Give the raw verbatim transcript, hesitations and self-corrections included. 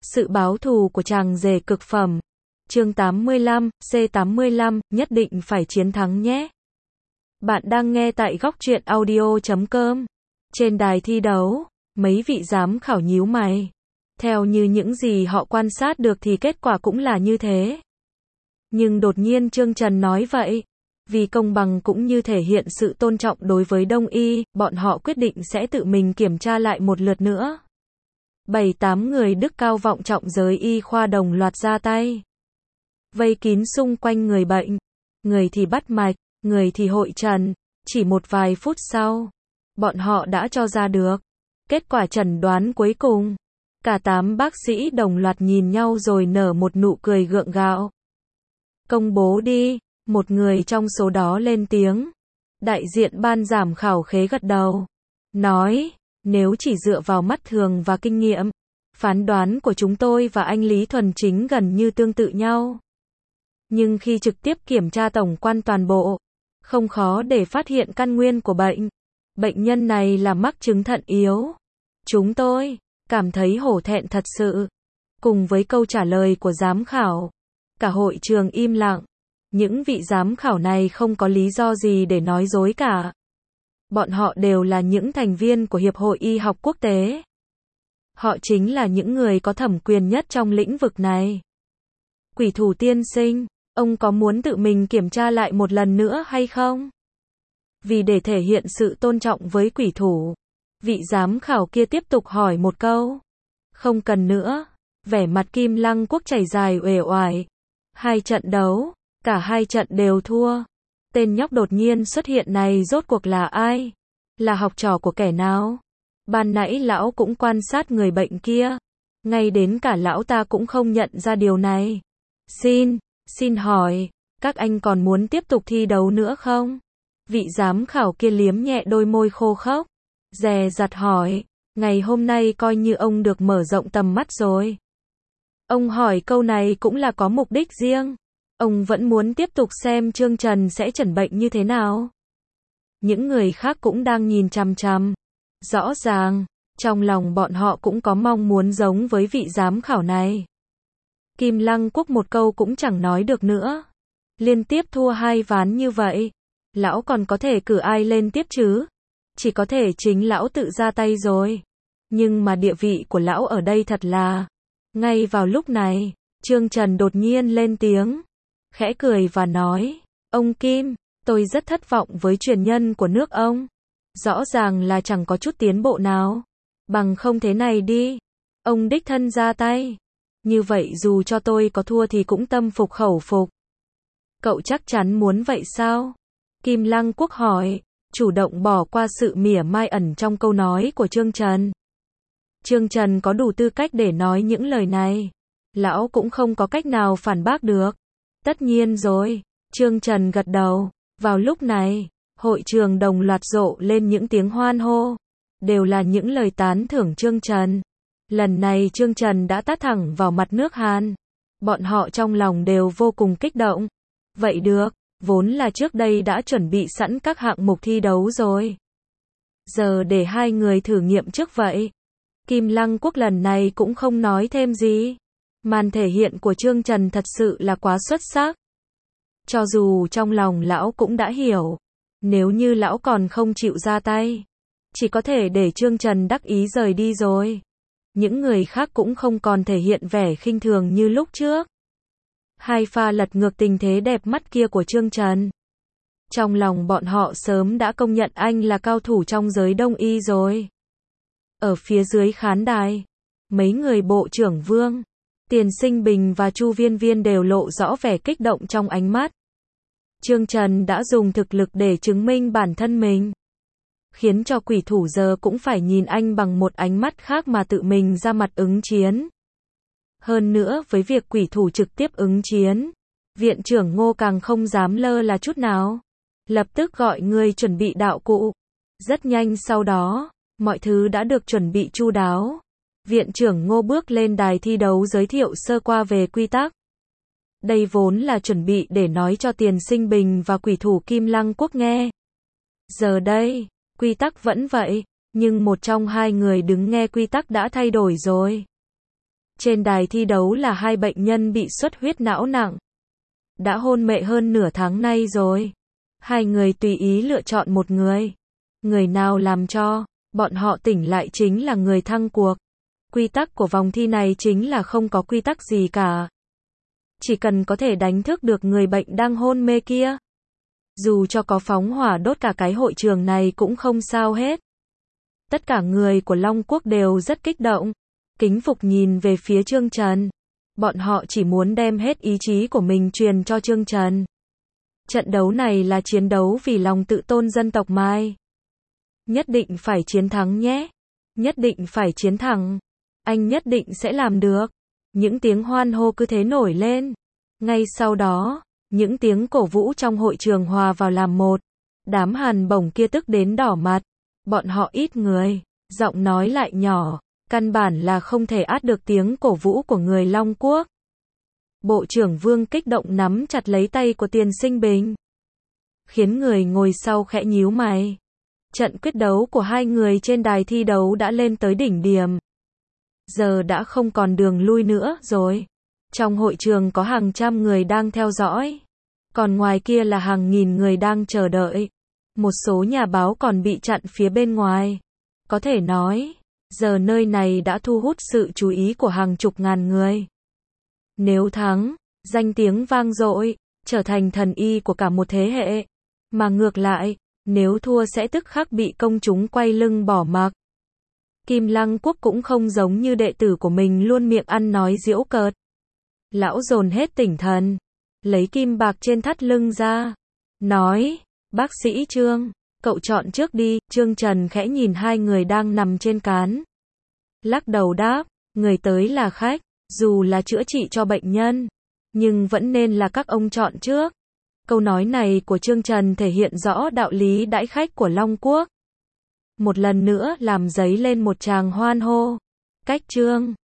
Sự báo thù của chàng rể cực phẩm. Chương tám mươi lăm, C tám mươi lăm, nhất định phải chiến thắng nhé. Bạn đang nghe tại góc truyện audio chấm com. Trên đài thi đấu, mấy vị giám khảo nhíu mày. Theo như những gì họ quan sát được thì kết quả cũng là như thế. Nhưng đột nhiên Trương Trần nói vậy. Vì công bằng cũng như thể hiện sự tôn trọng đối với Đông Y, bọn họ quyết định sẽ tự mình kiểm tra lại một lượt nữa. Bảy tám người đức cao vọng trọng giới y khoa đồng loạt ra tay. Vây kín xung quanh người bệnh. Người thì bắt mạch, người thì hội trần. Chỉ một vài phút sau, bọn họ đã cho ra được kết quả chẩn đoán cuối cùng. Cả tám bác sĩ đồng loạt nhìn nhau rồi nở một nụ cười gượng gạo. Công bố đi, một người trong số đó lên tiếng. Đại diện ban giám khảo khế gật đầu. Nói, nếu chỉ dựa vào mắt thường và kinh nghiệm, phán đoán của chúng tôi và anh Lý Thuần Chính gần như tương tự nhau. Nhưng khi trực tiếp kiểm tra tổng quan toàn bộ, không khó để phát hiện căn nguyên của bệnh. Bệnh nhân này là mắc chứng thận yếu. Chúng tôi cảm thấy hổ thẹn thật sự. Cùng với câu trả lời của giám khảo, cả hội trường im lặng. Những vị giám khảo này không có lý do gì để nói dối cả. Bọn họ đều là những thành viên của Hiệp hội Y học Quốc tế. Họ chính là những người có thẩm quyền nhất trong lĩnh vực này. Quỷ thủ tiên sinh, ông có muốn tự mình kiểm tra lại một lần nữa hay không? Vì để thể hiện sự tôn trọng với quỷ thủ, vị giám khảo kia tiếp tục hỏi một câu. Không cần nữa. Vẻ mặt Kim Lăng Quốc chảy dài uể oải. Hai trận đấu, cả hai trận đều thua. Tên nhóc đột nhiên xuất hiện này rốt cuộc là ai? Là học trò của kẻ nào? Ban nãy lão cũng quan sát người bệnh kia. Ngay đến cả lão ta cũng không nhận ra điều này. Xin, xin hỏi, các anh còn muốn tiếp tục thi đấu nữa không? Vị giám khảo kia liếm nhẹ đôi môi khô khốc. Dè dặt hỏi, ngày hôm nay coi như ông được mở rộng tầm mắt rồi. Ông hỏi câu này cũng là có mục đích riêng. Ông vẫn muốn tiếp tục xem Trương Trần sẽ chẩn bệnh như thế nào. Những người khác cũng đang nhìn chằm chằm. Rõ ràng, trong lòng bọn họ cũng có mong muốn giống với vị giám khảo này. Kim Lăng Quốc một câu cũng chẳng nói được nữa. Liên tiếp thua hai ván như vậy, lão còn có thể cử ai lên tiếp chứ? Chỉ có thể chính lão tự ra tay rồi. Nhưng mà địa vị của lão ở đây thật là... Ngay vào lúc này, Trương Trần đột nhiên lên tiếng. Khẽ cười và nói, ông Kim, tôi rất thất vọng với truyền nhân của nước ông. Rõ ràng là chẳng có chút tiến bộ nào. Bằng không thế này đi. Ông đích thân ra tay. Như vậy dù cho tôi có thua thì cũng tâm phục khẩu phục. Cậu chắc chắn muốn vậy sao? Kim Lăng Quốc hỏi, chủ động bỏ qua sự mỉa mai ẩn trong câu nói của Trương Trần. Trương Trần có đủ tư cách để nói những lời này. Lão cũng không có cách nào phản bác được. Tất nhiên rồi, Trương Trần gật đầu. Vào lúc này, hội trường đồng loạt rộ lên những tiếng hoan hô. Đều là những lời tán thưởng Trương Trần. Lần này Trương Trần đã tát thẳng vào mặt nước Hàn. Bọn họ trong lòng đều vô cùng kích động. Vậy được, vốn là trước đây đã chuẩn bị sẵn các hạng mục thi đấu rồi. Giờ để hai người thử nghiệm trước vậy. Kim Lăng Quốc lần này cũng không nói thêm gì. Màn thể hiện của Trương Trần thật sự là quá xuất sắc. Cho dù trong lòng lão cũng đã hiểu. Nếu như lão còn không chịu ra tay, chỉ có thể để Trương Trần đắc ý rời đi rồi. Những người khác cũng không còn thể hiện vẻ khinh thường như lúc trước. Hai pha lật ngược tình thế đẹp mắt kia của Trương Trần. Trong lòng bọn họ sớm đã công nhận anh là cao thủ trong giới Đông Y rồi. Ở phía dưới khán đài, mấy người Bộ trưởng Vương, Tiền Sinh Bình và Chu Viên Viên đều lộ rõ vẻ kích động trong ánh mắt. Trương Trần đã dùng thực lực để chứng minh bản thân mình. Khiến cho quỷ thủ giờ cũng phải nhìn anh bằng một ánh mắt khác mà tự mình ra mặt ứng chiến. Hơn nữa với việc quỷ thủ trực tiếp ứng chiến, Viện trưởng Ngô càng không dám lơ là chút nào. Lập tức gọi người chuẩn bị đạo cụ. Rất nhanh sau đó, mọi thứ đã được chuẩn bị chu đáo. Viện trưởng Ngô bước lên đài thi đấu giới thiệu sơ qua về quy tắc. Đây vốn là chuẩn bị để nói cho Tiền Sinh Bình và quỷ thủ Kim Lăng Quốc nghe. Giờ đây, quy tắc vẫn vậy, nhưng một trong hai người đứng nghe quy tắc đã thay đổi rồi. Trên đài thi đấu là hai bệnh nhân bị xuất huyết não nặng. Đã hôn mê hơn nửa tháng nay rồi. Hai người tùy ý lựa chọn một người. Người nào làm cho bọn họ tỉnh lại chính là người thắng cuộc. Quy tắc của vòng thi này chính là không có quy tắc gì cả. Chỉ cần có thể đánh thức được người bệnh đang hôn mê kia. Dù cho có phóng hỏa đốt cả cái hội trường này cũng không sao hết. Tất cả người của Long Quốc đều rất kích động. Kính phục nhìn về phía Trương Trần. Bọn họ chỉ muốn đem hết ý chí của mình truyền cho Trương Trần. Trận đấu này là chiến đấu vì lòng tự tôn dân tộc Mai. Nhất định phải chiến thắng nhé. Nhất định phải chiến thắng. Anh nhất định sẽ làm được. Những tiếng hoan hô cứ thế nổi lên. Ngay sau đó, những tiếng cổ vũ trong hội trường hòa vào làm một. Đám Hàn Bổng kia tức đến đỏ mặt. Bọn họ ít người, giọng nói lại nhỏ, căn bản là không thể át được tiếng cổ vũ của người Long Quốc. Bộ trưởng Vương kích động nắm chặt lấy tay của Tiền Sinh Bình. Khiến người ngồi sau khẽ nhíu mày. Trận quyết đấu của hai người trên đài thi đấu đã lên tới đỉnh điểm. Giờ đã không còn đường lui nữa rồi. Trong hội trường có hàng trăm người đang theo dõi. Còn ngoài kia là hàng nghìn người đang chờ đợi. Một số nhà báo còn bị chặn phía bên ngoài. Có thể nói, giờ nơi này đã thu hút sự chú ý của hàng chục ngàn người. Nếu thắng, danh tiếng vang dội, trở thành thần y của cả một thế hệ. Mà ngược lại, nếu thua sẽ tức khắc bị công chúng quay lưng bỏ mặc. Kim Lăng Quốc cũng không giống như đệ tử của mình luôn miệng ăn nói giễu cợt. Lão dồn hết tinh thần, lấy kim bạc trên thắt lưng ra, nói, bác sĩ Trương, cậu chọn trước đi. Trương Trần khẽ nhìn hai người đang nằm trên cán. Lắc đầu đáp, người tới là khách, dù là chữa trị cho bệnh nhân, nhưng vẫn nên là các ông chọn trước. Câu nói này của Trương Trần thể hiện rõ đạo lý đãi khách của Long Quốc. Một lần nữa làm dấy lên một tràng hoan hô. Cách Trương